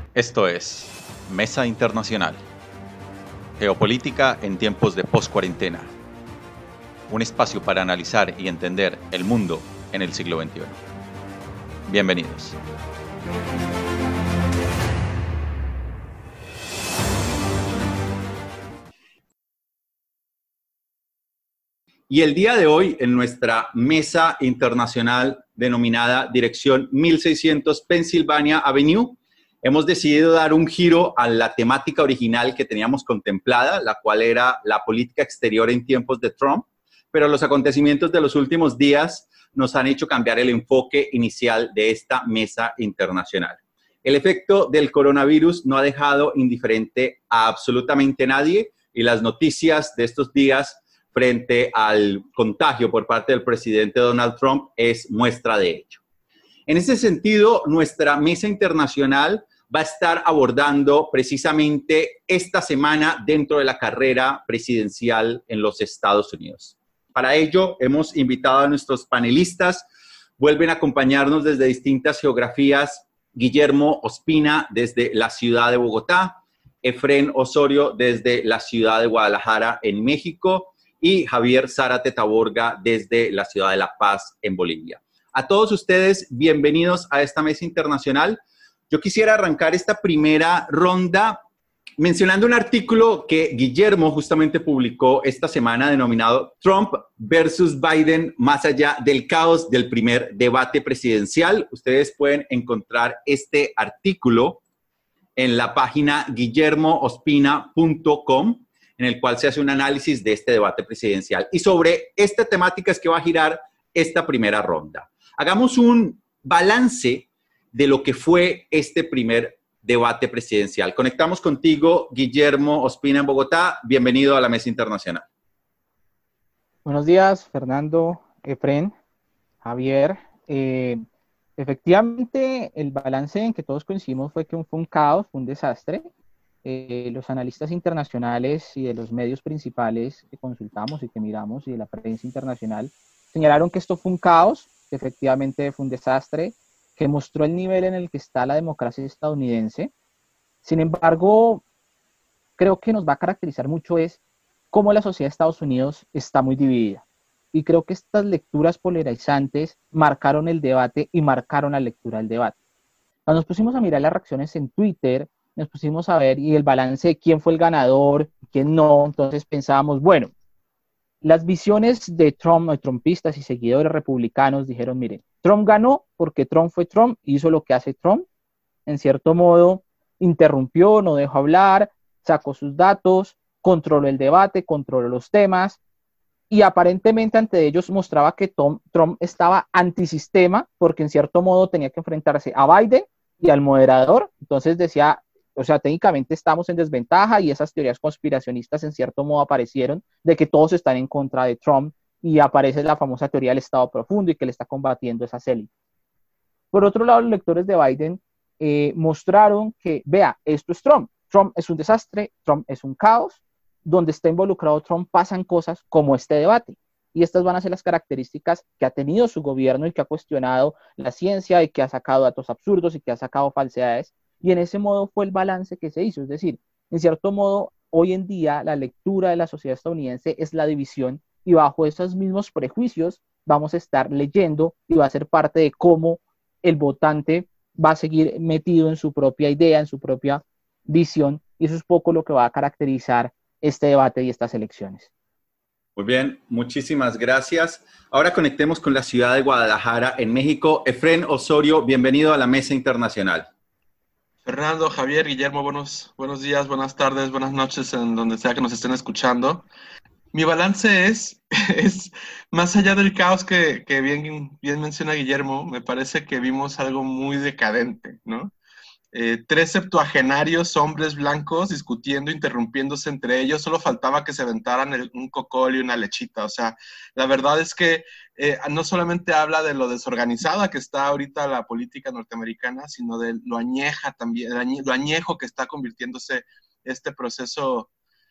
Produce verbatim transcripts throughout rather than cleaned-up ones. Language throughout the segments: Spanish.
Esto es Mesa Internacional, Geopolítica en tiempos de post-cuarentena, un espacio para analizar y entender el mundo en el siglo veintiuno. Bienvenidos. Y el día de hoy, en nuestra mesa internacional denominada Dirección mil seiscientos Pennsylvania Avenue, hemos decidido dar un giro a la temática original que teníamos contemplada, la cual era la política exterior en tiempos de Trump, pero los acontecimientos de los últimos días nos han hecho cambiar el enfoque inicial de esta mesa internacional. El efecto del coronavirus no ha dejado indiferente a absolutamente nadie y las noticias de estos días frente al contagio por parte del presidente Donald Trump es muestra de ello. En ese sentido, nuestra mesa internacional va a estar abordando precisamente esta semana dentro de la carrera presidencial en los Estados Unidos. Para ello, hemos invitado a nuestros panelistas. Vuelven a acompañarnos desde distintas geografías Guillermo Ospina desde la ciudad de Bogotá, Efrén Osorio desde la ciudad de Guadalajara en México y Javier Zárate Taborga desde la ciudad de La Paz en Bolivia. A todos ustedes, bienvenidos a esta mesa internacional. Yo quisiera arrancar esta primera ronda mencionando un artículo que Guillermo justamente publicó esta semana denominado Trump versus Biden, más allá del caos del primer debate presidencial. Ustedes pueden encontrar este artículo en la página guillermo ospina punto com, en el cual se hace un análisis de este debate presidencial. Y sobre esta temática es que va a girar esta primera ronda. Hagamos un balance de lo que fue este primer debate presidencial. Conectamos contigo, Guillermo Ospina en Bogotá. Bienvenido a la Mesa Internacional. Buenos días, Fernando, Efrén, Javier. Eh, efectivamente, el balance en que todos coincidimos fue que fue un caos, fue un desastre. Eh, los analistas internacionales y de los medios principales que consultamos y que miramos y de la prensa internacional señalaron que esto fue un caos, que efectivamente fue un desastre, que mostró el nivel en el que está la democracia estadounidense. Sin embargo, creo que nos va a caracterizar mucho es cómo la sociedad de Estados Unidos está muy dividida. Y creo que estas lecturas polarizantes marcaron el debate y marcaron la lectura del debate. Cuando nos pusimos a mirar las reacciones en Twitter, nos pusimos a ver y el balance de quién fue el ganador, quién no, entonces pensábamos, bueno, las visiones de Trump, de trumpistas y seguidores republicanos dijeron, miren, Trump ganó porque Trump fue Trump, hizo lo que hace Trump, en cierto modo interrumpió, no dejó hablar, sacó sus datos, controló el debate, controló los temas y aparentemente ante ellos mostraba que Tom, Trump estaba antisistema porque en cierto modo tenía que enfrentarse a Biden y al moderador, entonces decía, o sea, técnicamente estamos en desventaja y esas teorías conspiracionistas en cierto modo aparecieron de que todos están en contra de Trump y aparece la famosa teoría del Estado profundo y que le está combatiendo esas élites. Por otro lado, los lectores de Biden eh, mostraron que, vea, esto es Trump. Trump es un desastre, Trump es un caos. Donde está involucrado Trump pasan cosas como este debate. Y estas van a ser las características que ha tenido su gobierno y que ha cuestionado la ciencia y que ha sacado datos absurdos y que ha sacado falsedades. Y en ese modo fue el balance que se hizo. Es decir, en cierto modo, hoy en día la lectura de la sociedad estadounidense es la división y bajo esos mismos prejuicios vamos a estar leyendo y va a ser parte de cómo el votante va a seguir metido en su propia idea, en su propia visión. Y eso es poco lo que va a caracterizar este debate y estas elecciones. Muy bien, muchísimas gracias. Ahora conectemos con la ciudad de Guadalajara, en México. Efrén Osorio, bienvenido a la Mesa Internacional. Fernando, Javier, Guillermo, buenos, buenos días, buenas tardes, buenas noches en donde sea que nos estén escuchando. Mi balance es, es más allá del caos que, que bien, bien menciona Guillermo, me parece que vimos algo muy decadente, ¿no? Eh, tres septuagenarios hombres blancos discutiendo, interrumpiéndose entre ellos, solo faltaba que se aventaran el, un cocol y una lechita. O sea, la verdad es que eh, no solamente habla de lo desorganizada que está ahorita la política norteamericana, sino de lo añeja también, lo añejo que está convirtiéndose este proceso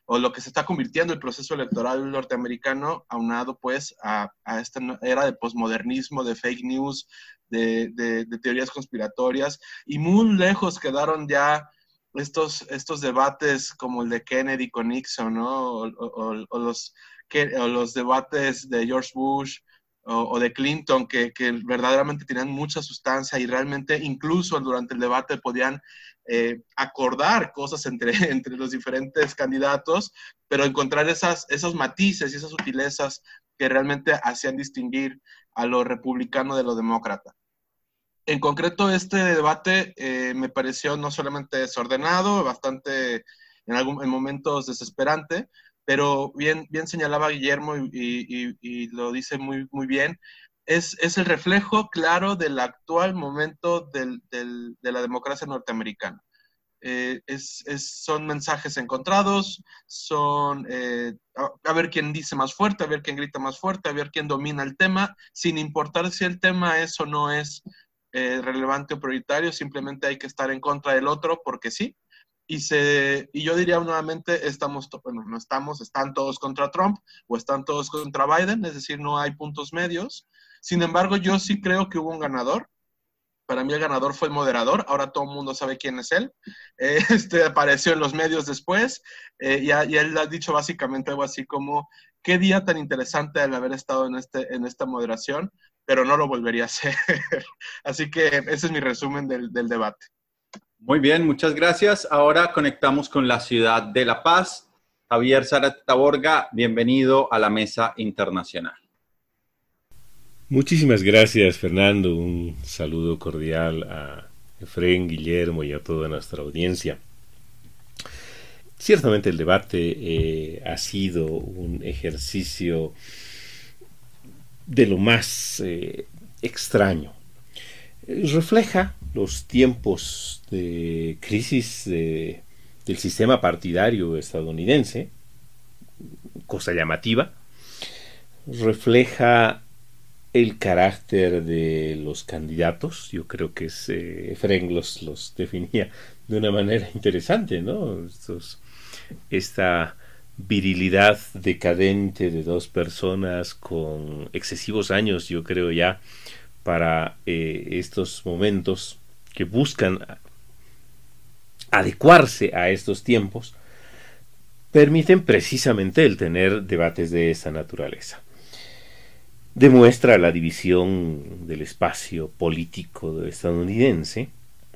o lo que se está convirtiendo el proceso electoral norteamericano, aunado pues a, a esta era de posmodernismo, de fake news, de, de, de teorías conspiratorias, y muy lejos quedaron ya estos, estos debates como el de Kennedy con Nixon, ¿no? o, o, o, los, que, o los debates de George Bush, O, o de Clinton, que, que verdaderamente tenían mucha sustancia y realmente incluso durante el debate podían eh, acordar cosas entre, entre los diferentes candidatos, pero encontrar esas, esos matices y esas sutilezas que realmente hacían distinguir a lo republicano de lo demócrata. En concreto, este debate eh, me pareció no solamente desordenado, bastante en, algún, en momentos desesperante, pero bien, bien señalaba Guillermo y, y, y lo dice muy, muy bien, es, es el reflejo claro del actual momento del, del, de la democracia norteamericana. Eh, es, es, son mensajes encontrados, son eh, a, a ver quién dice más fuerte, a ver quién grita más fuerte, a ver quién domina el tema, sin importar si el tema es o no es eh, relevante o prioritario, simplemente hay que estar en contra del otro porque sí. Y, se, y yo diría nuevamente, estamos, bueno, no estamos, están todos contra Trump o están todos contra Biden, es decir, no hay puntos medios. Sin embargo, yo sí creo que hubo un ganador. Para mí el ganador fue el moderador, ahora todo el mundo sabe quién es él. Eh, este apareció en los medios después eh, y, y él ha dicho básicamente algo así como, qué día tan interesante el haber estado en, este, en esta moderación, pero no lo volvería a hacer. Así que ese es mi resumen del, del debate. Muy bien, muchas gracias. Ahora conectamos con la ciudad de La Paz. Javier Zárate Taborga, bienvenido a la Mesa Internacional. Muchísimas gracias, Fernando. Un saludo cordial a Efren, Guillermo y a toda nuestra audiencia. Ciertamente el debate eh, ha sido un ejercicio de lo más eh, extraño. Refleja los tiempos de crisis de, del sistema partidario estadounidense, cosa llamativa. Refleja el carácter de los candidatos. Yo creo que es, eh, Efren los, los definía de una manera interesante, ¿no? Estos, esta virilidad decadente de dos personas con excesivos años, yo creo ya, para eh, estos momentos que buscan adecuarse a estos tiempos, permiten precisamente el tener debates de esta naturaleza. Demuestra la división del espacio político estadounidense,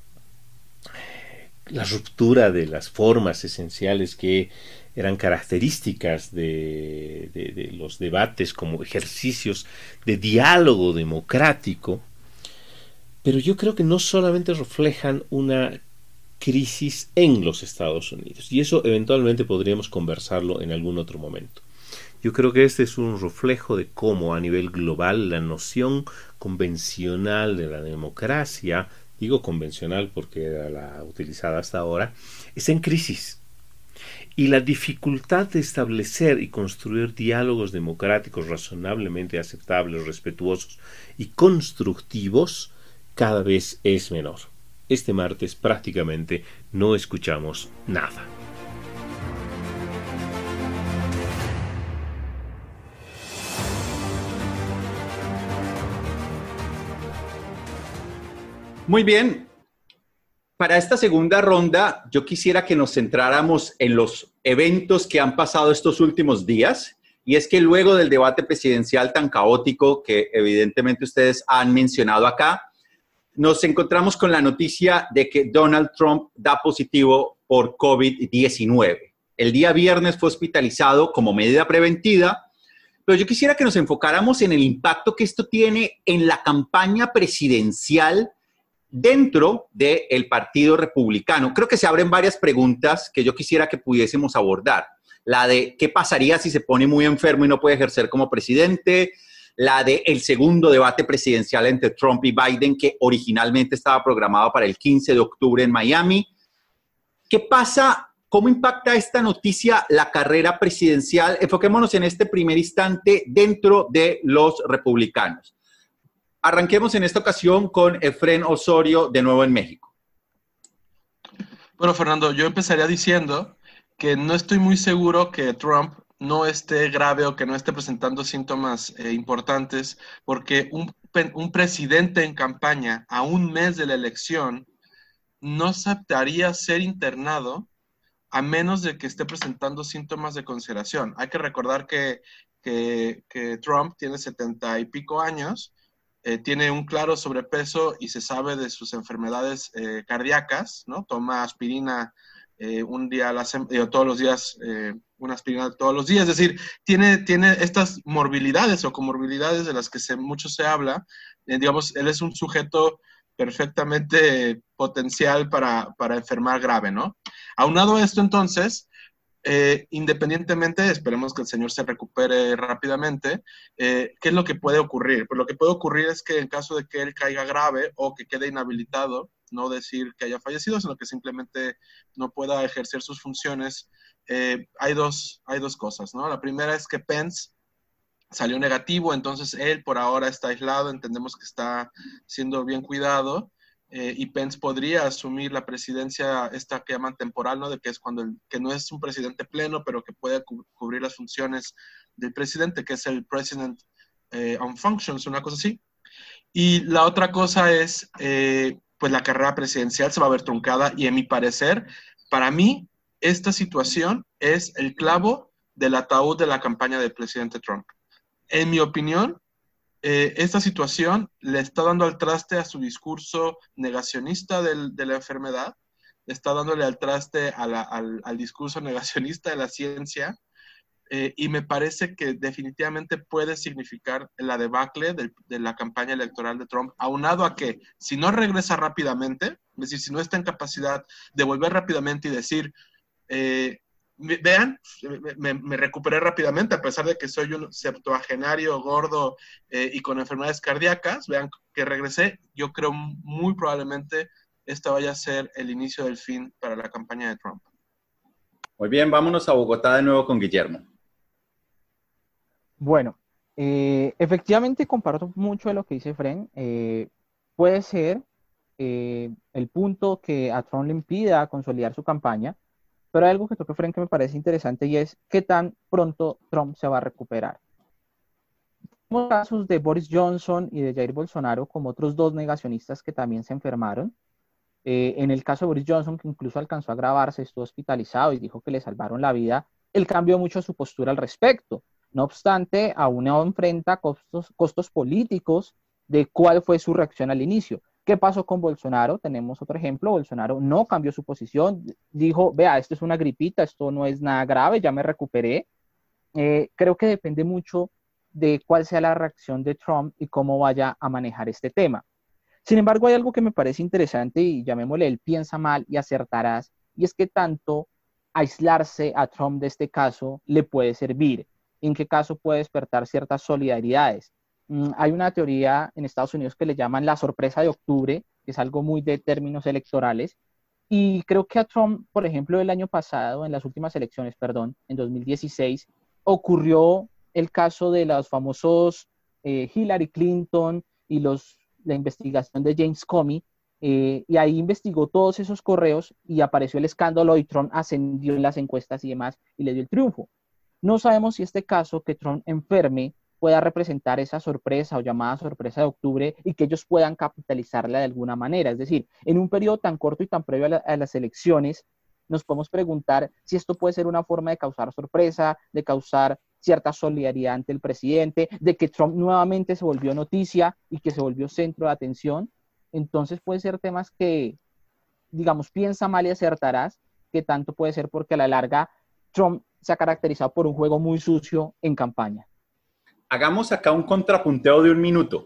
la ruptura de las formas esenciales que eran características de, de, de los debates como ejercicios de diálogo democrático, pero yo creo que no solamente reflejan una crisis en los Estados Unidos, y eso eventualmente podríamos conversarlo en algún otro momento. Yo creo que este es un reflejo de cómo a nivel global la noción convencional de la democracia, digo convencional porque era la utilizada hasta ahora, está en crisis. Y la dificultad de establecer y construir diálogos democráticos razonablemente aceptables, respetuosos y constructivos cada vez es menor. Este martes prácticamente no escuchamos nada. Muy bien. Para esta segunda ronda, yo quisiera que nos centráramos en los eventos que han pasado estos últimos días. Y es que luego del debate presidencial tan caótico que evidentemente ustedes han mencionado acá, nos encontramos con la noticia de que Donald Trump da positivo por COVID diecinueve. El día viernes fue hospitalizado como medida preventiva, pero yo quisiera que nos enfocáramos en el impacto que esto tiene en la campaña presidencial dentro del Partido Republicano. Creo que se abren varias preguntas que yo quisiera que pudiésemos abordar. La de qué pasaría si se pone muy enfermo y no puede ejercer como presidente, la de el segundo debate presidencial entre Trump y Biden, que originalmente estaba programado para el quince de octubre en Miami. ¿Qué pasa? ¿Cómo impacta esta noticia la carrera presidencial? Enfoquémonos en este primer instante dentro de los republicanos. Arranquemos en esta ocasión con Efren Osorio, de nuevo en México. Bueno, Fernando, yo empezaría diciendo que no estoy muy seguro que Trump no esté grave o que no esté presentando síntomas eh, importantes, porque un, un presidente en campaña a un mes de la elección no aceptaría ser internado a menos de que esté presentando síntomas de consideración. Hay que recordar que, que, que Trump tiene setenta y pico años, eh, tiene un claro sobrepeso y se sabe de sus enfermedades eh, cardíacas, ¿no? Toma aspirina eh, un día a la semana, todos los días, eh, una aspirina todos los días, es decir, tiene, tiene estas morbilidades o comorbilidades de las que se, mucho se habla. Eh, digamos, él es un sujeto perfectamente potencial para, para enfermar grave, ¿no? Aunado a esto, entonces, eh, independientemente, esperemos que el señor se recupere rápidamente, eh, ¿qué es lo que puede ocurrir? Pues lo que puede ocurrir es que en caso de que él caiga grave o que quede inhabilitado, no decir que haya fallecido, sino que simplemente no pueda ejercer sus funciones, eh, hay, dos, hay dos cosas, ¿no? La primera es que Pence salió negativo, entonces él por ahora está aislado, entendemos que está siendo bien cuidado, eh, y Pence podría asumir la presidencia, esta que llaman temporal, ¿no? De que es cuando el, que no es un presidente pleno, pero que puede cu cubrir las funciones del presidente, que es el President eh, on Functions, una cosa así. Y la otra cosa es, eh, pues la carrera presidencial se va a ver truncada, y en mi parecer, para mí, esta situación es el clavo del ataúd de la campaña del presidente Trump. En mi opinión, eh, esta situación le está dando al traste a su discurso negacionista del, de la enfermedad, le está dándole al traste a la, al, al discurso negacionista de la ciencia, eh, y me parece que definitivamente puede significar la debacle de, de la campaña electoral de Trump, aunado a que si no regresa rápidamente, es decir, si no está en capacidad de volver rápidamente y decir, eh, vean, me, me recuperé rápidamente, a pesar de que soy un septuagenario gordo eh, y con enfermedades cardíacas, vean que regresé, yo creo muy probablemente esta vaya a ser el inicio del fin para la campaña de Trump. Muy bien, vámonos a Bogotá de nuevo con Guillermo. Bueno, eh, efectivamente comparto mucho de lo que dice Fren. Eh, puede ser eh, el punto que a Trump le impida consolidar su campaña, pero hay algo que toca Fren que me parece interesante, y es qué tan pronto Trump se va a recuperar. Tenemos casos de Boris Johnson y de Jair Bolsonaro como otros dos negacionistas que también se enfermaron. Eh, en el caso de Boris Johnson, que incluso alcanzó a agravarse, estuvo hospitalizado y dijo que le salvaron la vida, él cambió mucho su postura al respecto. No obstante, aún no enfrenta costos, costos políticos de cuál fue su reacción al inicio. ¿Qué pasó con Bolsonaro? Tenemos otro ejemplo. Bolsonaro no cambió su posición. Dijo, vea, esto es una gripita, esto no es nada grave, ya me recuperé. Eh, creo que depende mucho de cuál sea la reacción de Trump y cómo vaya a manejar este tema. Sin embargo, hay algo que me parece interesante y llamémosle el piensa mal y acertarás, y es que tanto aislarse a Trump de este caso le puede servir. ¿En qué caso puede despertar ciertas solidaridades? Mm, hay una teoría en Estados Unidos que le llaman la sorpresa de octubre, que es algo muy de términos electorales, y creo que a Trump, por ejemplo, el año pasado, en las últimas elecciones, perdón, en dos mil dieciséis, ocurrió el caso de los famosos eh, Hillary Clinton y los, la investigación de James Comey, eh, y ahí investigó todos esos correos y apareció el escándalo y Trump ascendió en las encuestas y demás y le dio el triunfo. No sabemos si este caso que Trump enferme pueda representar esa sorpresa o llamada sorpresa de octubre y que ellos puedan capitalizarla de alguna manera. Es decir, en un periodo tan corto y tan previo a, la, a las elecciones, nos podemos preguntar si esto puede ser una forma de causar sorpresa, de causar cierta solidaridad ante el presidente, de que Trump nuevamente se volvió noticia y que se volvió centro de atención. Entonces puede ser temas que, digamos, piensa mal y acertarás, que tanto puede ser porque a la larga Trump se ha caracterizado por un juego muy sucio en campaña. Hagamos acá un contrapunteo de un minuto.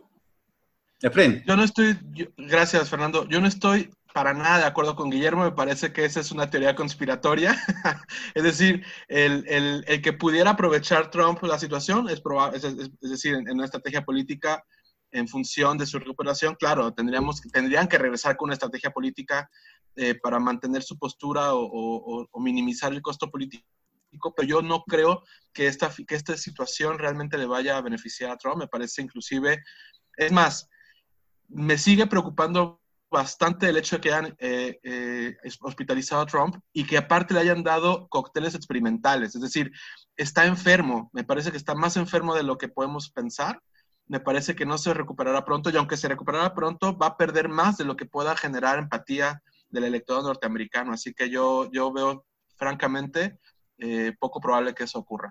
Efren. Yo no estoy, yo, gracias Fernando, yo no estoy para nada de acuerdo con Guillermo, me parece que esa es una teoría conspiratoria. Es decir, el, el, el que pudiera aprovechar Trump la situación es, probable, es, es, es decir, en, en una estrategia política en función de su recuperación, claro, tendríamos, tendrían que regresar con una estrategia política eh, para mantener su postura o, o, o minimizar el costo político, pero yo no creo que esta, que esta situación realmente le vaya a beneficiar a Trump. Me parece inclusive, es más, me sigue preocupando bastante el hecho de que hayan eh, eh, hospitalizado a Trump y que aparte le hayan dado cócteles experimentales. Es decir, está enfermo. Me parece que está más enfermo de lo que podemos pensar. Me parece que no se recuperará pronto y aunque se recuperará pronto, va a perder más de lo que pueda generar empatía del electorado norteamericano. Así que yo, yo veo, francamente, eh, poco probable que eso ocurra.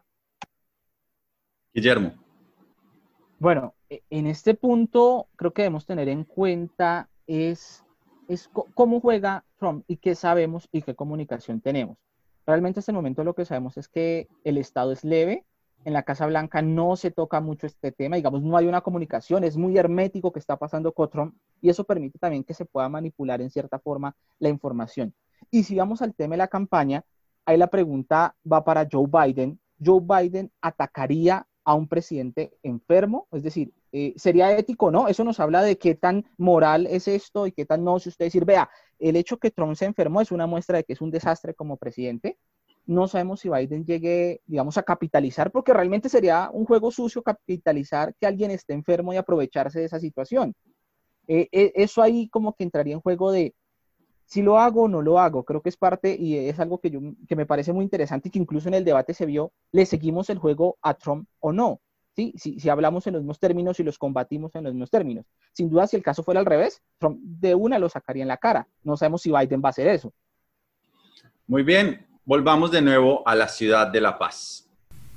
Guillermo. Bueno, en este punto creo que debemos tener en cuenta es, es cómo juega Trump y qué sabemos y qué comunicación tenemos. Realmente hasta el momento lo que sabemos es que el estado es leve, en la Casa Blanca no se toca mucho este tema, digamos, no hay una comunicación, es muy hermético que está pasando con Trump y eso permite también que se pueda manipular en cierta forma la información. Y si vamos al tema de la campaña, ahí la pregunta va para Joe Biden. Joe Biden atacaría a un presidente enfermo, es decir, eh, ¿sería ético o no? Eso nos habla de qué tan moral es esto y qué tan no, si usted decir, vea, el hecho que Trump se enfermó es una muestra de que es un desastre como presidente. No sabemos si Biden llegue, digamos, a capitalizar, porque realmente sería un juego sucio capitalizar que alguien esté enfermo y aprovecharse de esa situación. Eh, eh, eso ahí como que entraría en juego de si lo hago o no lo hago. Creo que es parte y es algo que, yo, que me parece muy interesante y que incluso en el debate se vio, ¿le seguimos el juego a Trump o no? ¿Sí? Si, si hablamos en los mismos términos y los combatimos en los mismos términos. Sin duda, si el caso fuera al revés, Trump de una lo sacaría en la cara. No sabemos si Biden va a hacer eso. Muy bien, volvamos de nuevo a la ciudad de La Paz.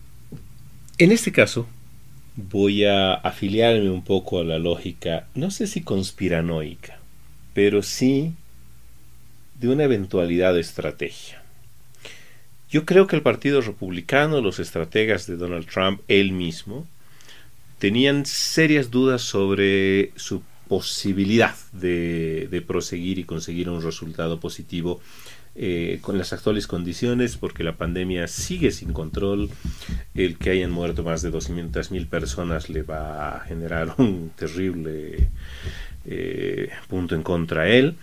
En este caso, voy a afiliarme un poco a la lógica, no sé si conspiranoica, pero sí de una eventualidad de estrategia. Yo creo que el Partido Republicano, los estrategas de Donald Trump, él mismo, tenían serias dudas sobre su posibilidad de, de proseguir y conseguir un resultado positivo eh, con las actuales condiciones, porque la pandemia sigue sin control. El que hayan muerto más de doscientas mil personas le va a generar un terrible eh, punto en contra a él.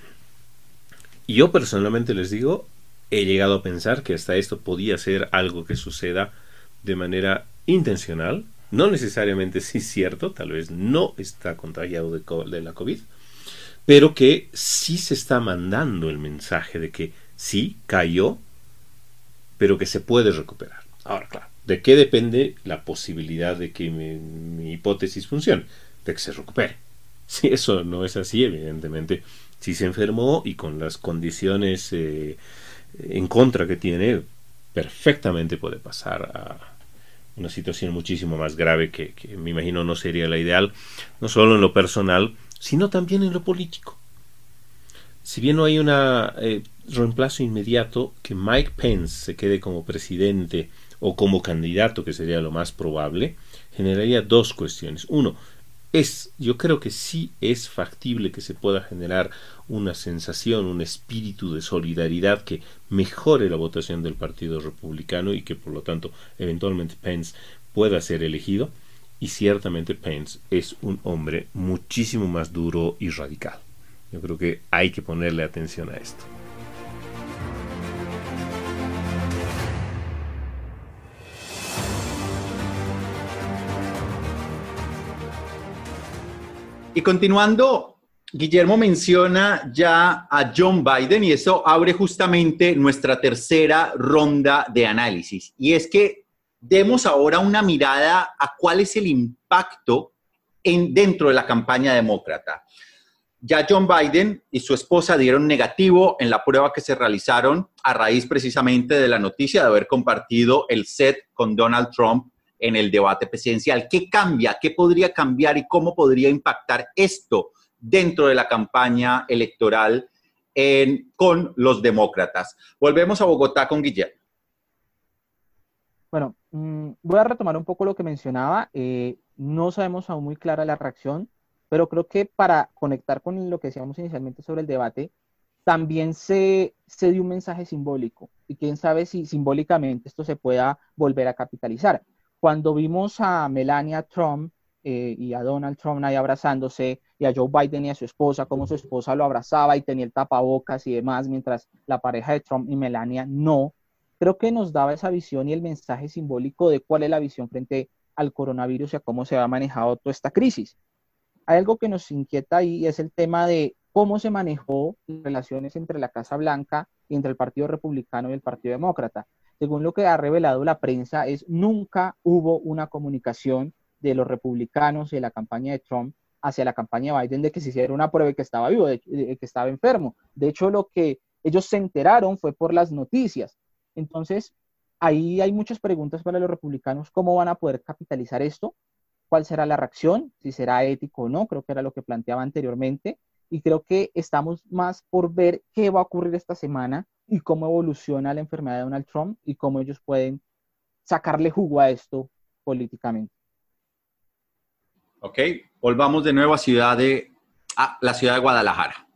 Y yo personalmente les digo, he llegado a pensar que hasta esto podía ser algo que suceda de manera intencional, no necesariamente sí cierto, tal vez no está contagiado de, de la COVID, pero que sí se está mandando el mensaje de que sí cayó, pero que se puede recuperar. Ahora, claro, ¿de qué depende la posibilidad de que mi, mi hipótesis funcione? De que se recupere. Si eso no es así, evidentemente, si se enfermó y con las condiciones eh, en contra que tiene, perfectamente puede pasar a una situación muchísimo más grave que, que me imagino no sería la ideal, no solo en lo personal, sino también en lo político. Si bien no hay un eh, reemplazo inmediato, que Mike Pence se quede como presidente o como candidato, que sería lo más probable, generaría dos cuestiones. Uno, es, yo creo que sí es factible que se pueda generar una sensación, un espíritu de solidaridad que mejore la votación del Partido Republicano y que por lo tanto eventualmente Pence pueda ser elegido. Y ciertamente Pence es un hombre muchísimo más duro y radical. Yo creo que hay que ponerle atención a esto. Y continuando, Guillermo menciona ya a John Biden y eso abre justamente nuestra tercera ronda de análisis. Y es que demos ahora una mirada a cuál es el impacto en, dentro de la campaña demócrata. Ya John Biden y su esposa dieron negativo en la prueba que se realizaron a raíz precisamente de la noticia de haber compartido el set con Donald Trump en el debate presidencial. ¿Qué cambia? ¿Qué podría cambiar y cómo podría impactar esto dentro de la campaña electoral en, con los demócratas? Volvemos a Bogotá con Guillermo. Bueno, mmm, voy a retomar un poco lo que mencionaba. Eh, no sabemos aún muy clara la reacción, pero creo que para conectar con lo que decíamos inicialmente sobre el debate, también se, se dio un mensaje simbólico. Y quién sabe si simbólicamente esto se pueda volver a capitalizar. Cuando vimos a Melania Trump eh, y a Donald Trump ahí abrazándose, y a Joe Biden y a su esposa, cómo su esposa lo abrazaba y tenía el tapabocas y demás, mientras la pareja de Trump y Melania no, creo que nos daba esa visión y el mensaje simbólico de cuál es la visión frente al coronavirus y a cómo se ha manejado toda esta crisis. Hay algo que nos inquieta ahí y es el tema de cómo se manejó las relaciones entre la Casa Blanca y entre el Partido Republicano y el Partido Demócrata. Según lo que ha revelado la prensa, es nunca hubo una comunicación de los republicanos y de la campaña de Trump hacia la campaña de Biden de que se hiciera una prueba de que estaba vivo, de, de que estaba enfermo. De hecho, lo que ellos se enteraron fue por las noticias. Entonces, ahí hay muchas preguntas para los republicanos. ¿Cómo van a poder capitalizar esto? ¿Cuál será la reacción? Si será ético o no, creo que era lo que planteaba anteriormente. Y creo que estamos más por ver qué va a ocurrir esta semana y cómo evoluciona la enfermedad de Donald Trump y cómo ellos pueden sacarle jugo a esto políticamente. Ok, volvamos de nuevo a, ciudad de, a la ciudad de Guadalajara.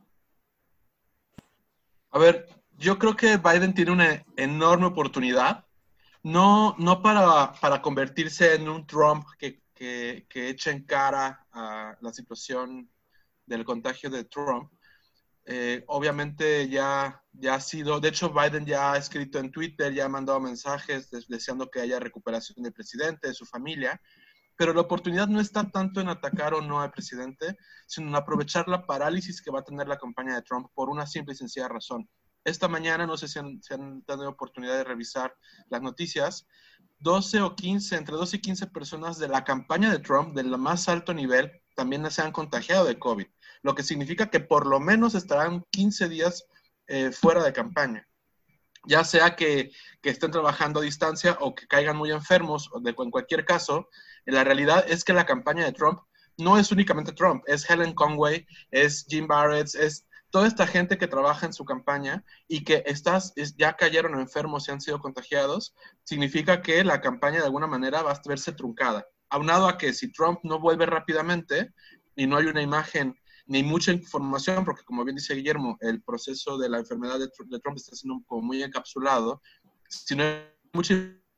A ver, yo creo que Biden tiene una enorme oportunidad, no, no para, para convertirse en un Trump que, que, que eche en cara a la situación del contagio de Trump. Eh, obviamente ya, ya ha sido, de hecho Biden ya ha escrito en Twitter, ya ha mandado mensajes des, deseando que haya recuperación del presidente, de su familia, pero la oportunidad no está tanto en atacar o no al presidente, sino en aprovechar la parálisis que va a tener la campaña de Trump por una simple y sencilla razón. Esta mañana, no sé si han, si han tenido oportunidad de revisar las noticias, doce o quince, entre doce y quince personas de la campaña de Trump, del más alto nivel, también se han contagiado de COVID, lo que significa que por lo menos estarán quince días eh, fuera de campaña. Ya sea que, que estén trabajando a distancia o que caigan muy enfermos, o de, en cualquier caso, la realidad es que la campaña de Trump no es únicamente Trump, es Helen Conway, es Jim Barrett, es toda esta gente que trabaja en su campaña y que estás, es, ya cayeron enfermos y han sido contagiados, significa que la campaña de alguna manera va a verse truncada. Aunado a que si Trump no vuelve rápidamente y no hay una imagen ni mucha información, porque como bien dice Guillermo, el proceso de la enfermedad de Trump, de Trump está siendo como muy encapsulado, si no hay mucha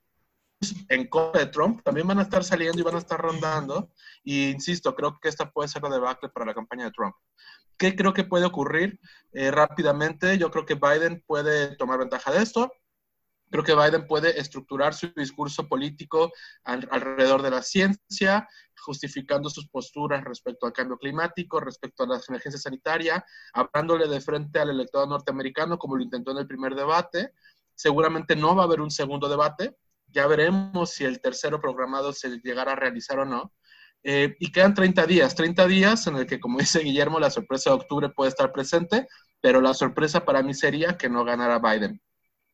en contra de Trump, también van a estar saliendo y van a estar rondando, y insisto, creo que esta puede ser la debacle para la campaña de Trump. ¿Qué creo que puede ocurrir eh, rápidamente? Yo creo que Biden puede tomar ventaja de esto. Creo que Biden puede estructurar su discurso político al, alrededor de la ciencia, justificando sus posturas respecto al cambio climático, respecto a la emergencia sanitaria, hablándole de frente al electorado norteamericano como lo intentó en el primer debate. Seguramente no va a haber un segundo debate. Ya veremos si el tercero programado se llegará a realizar o no. Eh, y quedan treinta días, treinta días en el que, como dice Guillermo, la sorpresa de octubre puede estar presente, pero la sorpresa para mí sería que no ganara Biden.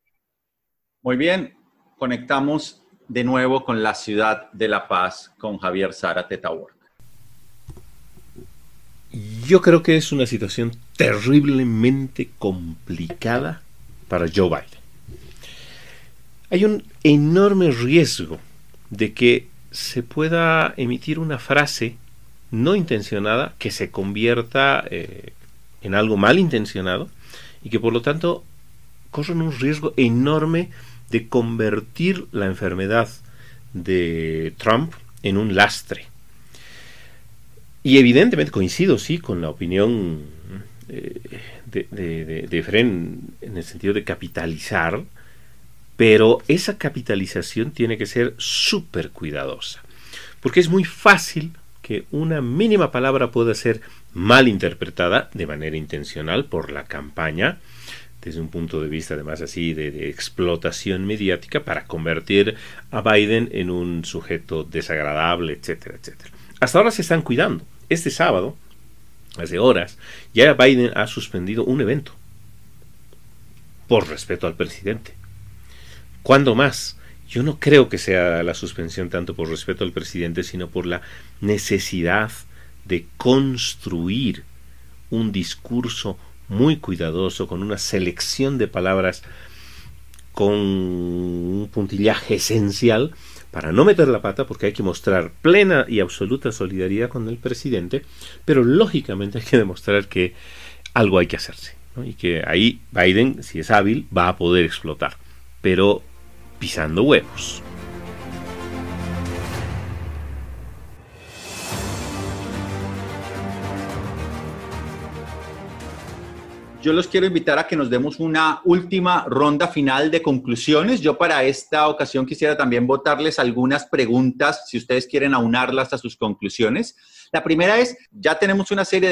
Muy bien, conectamos de nuevo con la ciudad de La Paz, con Javier Zárate Work. Yo creo que es una situación terriblemente complicada para Joe Biden. Hay un enorme riesgo de que se pueda emitir una frase no intencionada que se convierta eh, en algo malintencionado y que por lo tanto corren un riesgo enorme de convertir la enfermedad de Trump en un lastre. Y evidentemente coincido, sí, con la opinión eh, de, de, de, de Efren en el sentido de capitalizar, pero esa capitalización tiene que ser súper cuidadosa, porque es muy fácil que una mínima palabra pueda ser mal interpretada de manera intencional por la campaña, desde un punto de vista además así de, de explotación mediática para convertir a Biden en un sujeto desagradable, etcétera, etcétera. Hasta ahora se están cuidando. Este sábado, hace horas, ya Biden ha suspendido un evento por respeto al presidente. ¿Cuándo más? Yo no creo que sea la suspensión tanto por respeto al presidente, sino por la necesidad de construir un discurso muy cuidadoso, con una selección de palabras con un puntillaje esencial, para no meter la pata, porque hay que mostrar plena y absoluta solidaridad con el presidente, pero lógicamente hay que demostrar que algo hay que hacerse, ¿no? Y que ahí Biden, si es hábil, va a poder explotar, pero pisando huevos. Yo los quiero invitar a que nos demos una última ronda final de conclusiones. Yo para esta ocasión quisiera también botarles algunas preguntas, si ustedes quieren aunarlas a sus conclusiones. La primera es, ya tenemos una serie de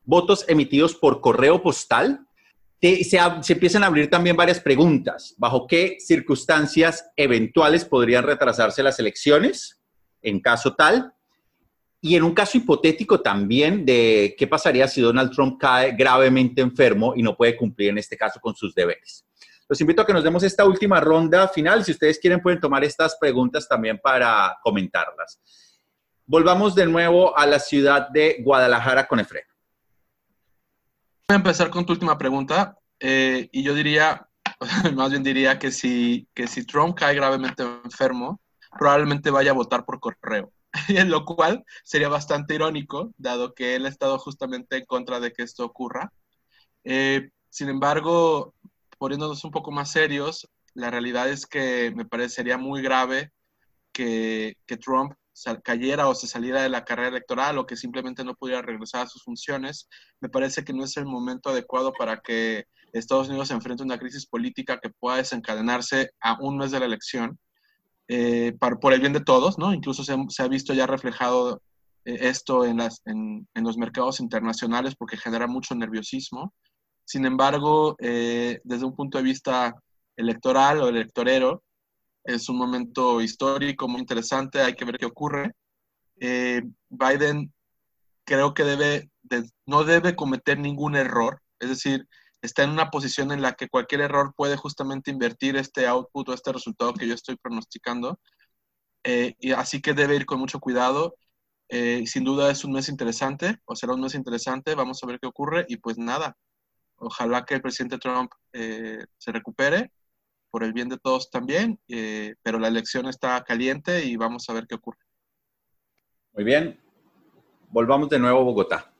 votos emitidos por correo postal, se, se empiezan a abrir también varias preguntas. ¿Bajo qué circunstancias eventuales podrían retrasarse las elecciones, en caso tal? Y en un caso hipotético también de qué pasaría si Donald Trump cae gravemente enfermo y no puede cumplir en este caso con sus deberes. Los invito a que nos demos esta última ronda final. Si ustedes quieren pueden tomar estas preguntas también para comentarlas. Volvamos de nuevo a la ciudad de Guadalajara con Efraín. Voy a empezar con tu última pregunta eh, y yo diría, más bien diría que si, que si Trump cae gravemente enfermo, probablemente vaya a votar por correo. Lo cual sería bastante irónico, dado que él ha estado justamente en contra de que esto ocurra. Eh, sin embargo, poniéndonos un poco más serios, la realidad es que me parecería muy grave que, que Trump cayera o se saliera de la carrera electoral o que simplemente no pudiera regresar a sus funciones. Me parece que no es el momento adecuado para que Estados Unidos se enfrente a una crisis política que pueda desencadenarse a un mes de la elección. Eh, para, por el bien de todos, ¿no? Incluso se, se ha visto ya reflejado eh, esto en, las, en, en los mercados internacionales porque genera mucho nerviosismo. Sin embargo, eh, desde un punto de vista electoral o electorero, es un momento histórico muy interesante, hay que ver qué ocurre. Eh, Biden creo que debe de, no debe cometer ningún error, es decir, está en una posición en la que cualquier error puede justamente invertir este output o este resultado que yo estoy pronosticando. Eh, y así que debe ir con mucho cuidado. Eh, sin duda es un mes interesante, o será un mes interesante, vamos a ver qué ocurre. Y pues nada, ojalá que el presidente Trump eh, se recupere, por el bien de todos también, eh, pero la elección está caliente y vamos a ver qué ocurre. Muy bien, volvamos de nuevo a Bogotá.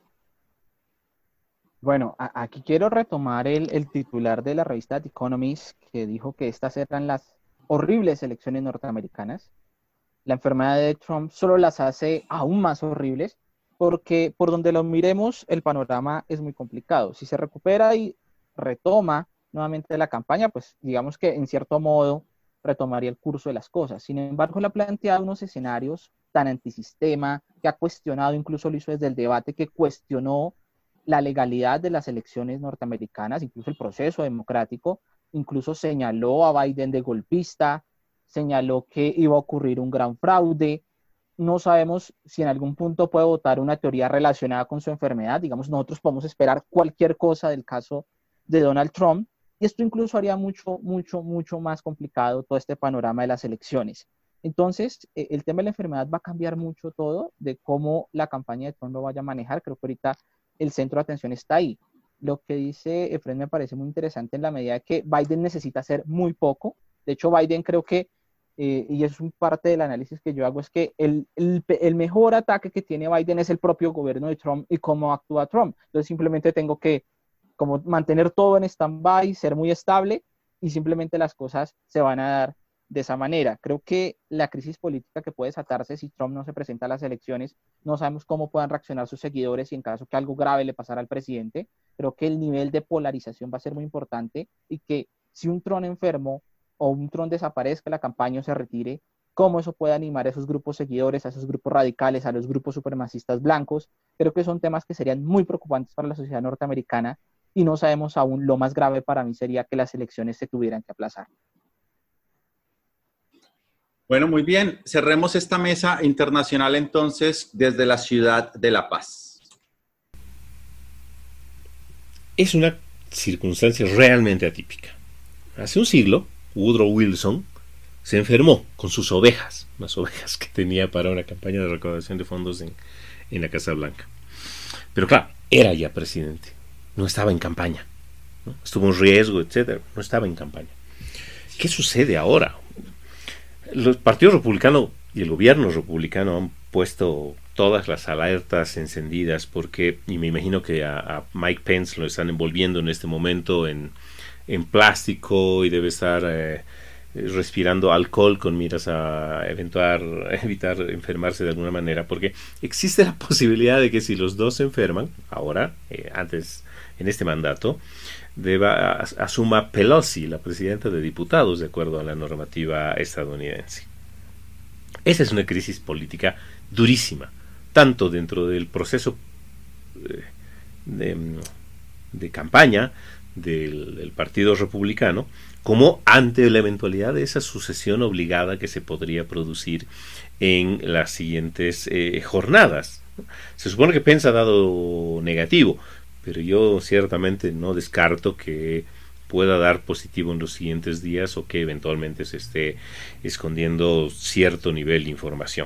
Bueno, a, aquí quiero retomar el, el titular de la revista The Economist, que dijo que estas eran las horribles elecciones norteamericanas. La enfermedad de Trump solo las hace aún más horribles, porque por donde lo miremos, el panorama es muy complicado. Si se recupera y retoma nuevamente la campaña, pues digamos que en cierto modo retomaría el curso de las cosas. Sin embargo, él ha planteado unos escenarios tan antisistema, que ha cuestionado, incluso lo hizo desde el debate, que cuestionó la legalidad de las elecciones norteamericanas, incluso el proceso democrático, incluso señaló a Biden de golpista, señaló que iba a ocurrir un gran fraude. No sabemos si en algún punto puede votar una teoría relacionada con su enfermedad. Digamos, nosotros podemos esperar cualquier cosa del caso de Donald Trump, y esto incluso haría mucho, mucho, mucho más complicado todo este panorama de las elecciones. Entonces, el tema de la enfermedad va a cambiar mucho todo de cómo la campaña de Trump lo vaya a manejar. Creo que ahorita el centro de atención está ahí. Lo que dice Efraín me parece muy interesante en la medida que Biden necesita hacer muy poco. De hecho, Biden creo que, eh, y eso es un parte del análisis que yo hago, es que el, el, el mejor ataque que tiene Biden es el propio gobierno de Trump y cómo actúa Trump. Entonces simplemente tengo que como mantener todo en stand-by, ser muy estable, y simplemente las cosas se van a dar de esa manera. Creo que la crisis política que puede desatarse si Trump no se presenta a las elecciones, no sabemos cómo puedan reaccionar sus seguidores y en caso que algo grave le pasara al presidente. Creo que el nivel de polarización va a ser muy importante y que si un Trump enfermo o un Trump desaparezca, la campaña o se retire, cómo eso puede animar a esos grupos seguidores, a esos grupos radicales, a los grupos supremacistas blancos. Creo que son temas que serían muy preocupantes para la sociedad norteamericana y no sabemos aún. Lo más grave para mí sería que las elecciones se tuvieran que aplazar. Bueno, muy bien. Cerremos esta mesa internacional entonces desde la ciudad de La Paz. Es una circunstancia realmente atípica. Hace un siglo, Woodrow Wilson se enfermó con sus ovejas, las ovejas que tenía para una campaña de recaudación de fondos en, en la Casa Blanca. Pero claro, era ya presidente, no estaba en campaña, ¿no? Estuvo en riesgo, etcétera, no estaba en campaña. ¿Qué sucede ahora? Los partidos republicanos y el gobierno republicano han puesto todas las alertas encendidas porque, y me imagino que a, a Mike Pence lo están envolviendo en este momento en, en plástico y debe estar eh, respirando alcohol con miras a evitar, evitar enfermarse de alguna manera, porque existe la posibilidad de que si los dos se enferman, ahora, eh, antes, en este mandato, deba asuma Pelosi, la presidenta de diputados, de acuerdo a la normativa estadounidense. Esa es una crisis política durísima, tanto dentro del proceso eh, de, de campaña del, del Partido Republicano, como ante la eventualidad de esa sucesión obligada que se podría producir en las siguientes eh, jornadas. Se supone que Pence ha dado negativo, pero yo ciertamente no descarto que pueda dar positivo en los siguientes días o que eventualmente se esté escondiendo cierto nivel de información.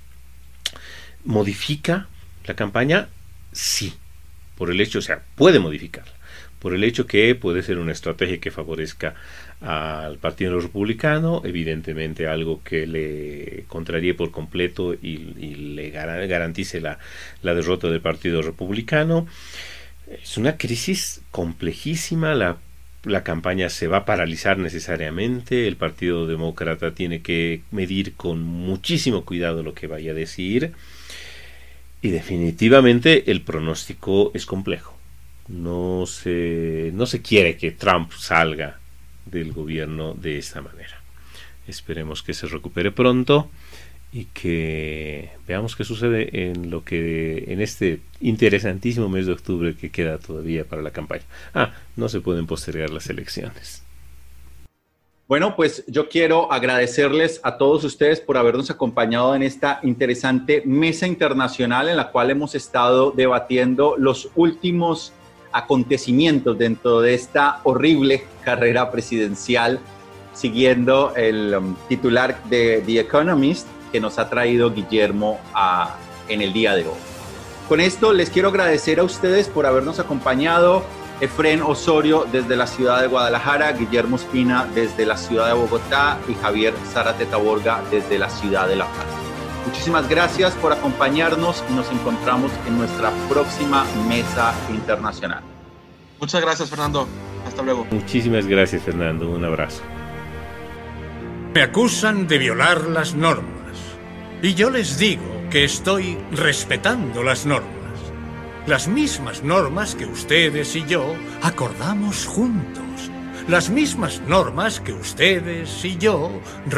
¿Modifica la campaña? Sí, por el hecho, o sea, puede modificarla, por el hecho que puede ser una estrategia que favorezca al Partido Republicano, evidentemente algo que le contraríe por completo y, y le garantice la, la derrota del Partido Republicano. Es una crisis complejísima, la, la campaña se va a paralizar necesariamente, el Partido Demócrata tiene que medir con muchísimo cuidado lo que vaya a decir, y definitivamente el pronóstico es complejo. No se, no se quiere que Trump salga del gobierno de esta manera. Esperemos que se recupere pronto y que veamos qué sucede en lo que en este interesantísimo mes de octubre que queda todavía para la campaña. Ah, no se pueden postergar las elecciones. Bueno, pues yo quiero agradecerles a todos ustedes por habernos acompañado en esta interesante mesa internacional en la cual hemos estado debatiendo los últimos acontecimientos dentro de esta horrible carrera presidencial, siguiendo el um, titular de The Economist que nos ha traído Guillermo a, en el día de hoy. Con esto les quiero agradecer a ustedes por habernos acompañado. Efrén Osorio desde la ciudad de Guadalajara, Guillermo Espina desde la ciudad de Bogotá y Javier Zárate Taborga desde la ciudad de La Paz. Muchísimas gracias por acompañarnos y nos encontramos en nuestra próxima mesa internacional. Muchas gracias, Fernando. Hasta luego. Muchísimas gracias, Fernando. Un abrazo. Me acusan de violar las normas y yo les digo que estoy respetando las normas. Las mismas normas que ustedes y yo acordamos juntos. Las mismas normas que ustedes y yo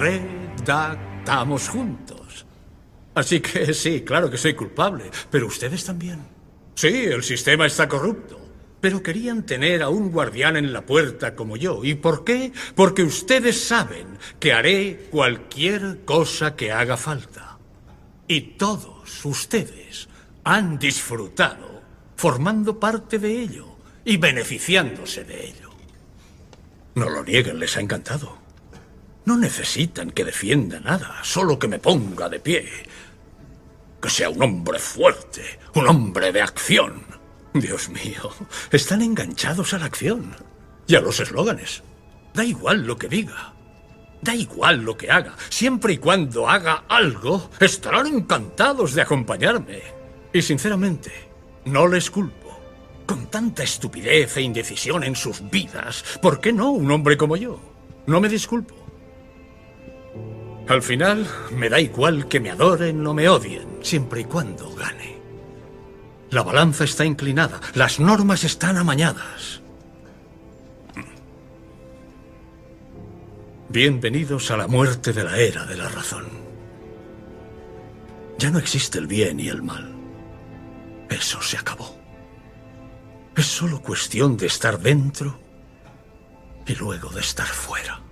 redactamos juntos. Así que sí, claro que soy culpable, pero ustedes también. Sí, el sistema está corrupto, pero querían tener a un guardián en la puerta como yo. ¿Y por qué? Porque ustedes saben que haré cualquier cosa que haga falta. Y todos ustedes han disfrutado formando parte de ello y beneficiándose de ello. No lo nieguen, les ha encantado. No necesitan que defienda nada, solo que me ponga de pie. Que sea un hombre fuerte, un hombre de acción. Dios mío, están enganchados a la acción y a los eslóganes. Da igual lo que diga, da igual lo que haga. Siempre y cuando haga algo, estarán encantados de acompañarme. Y sinceramente, no les culpo. Con tanta estupidez e indecisión en sus vidas, ¿por qué no un hombre como yo? No me disculpo. Al final, me da igual que me adoren o me odien, siempre y cuando gane. La balanza está inclinada, las normas están amañadas. Bienvenidos a la muerte de la era de la razón. Ya no existe el bien y el mal. Eso se acabó. Es solo cuestión de estar dentro y luego de estar fuera.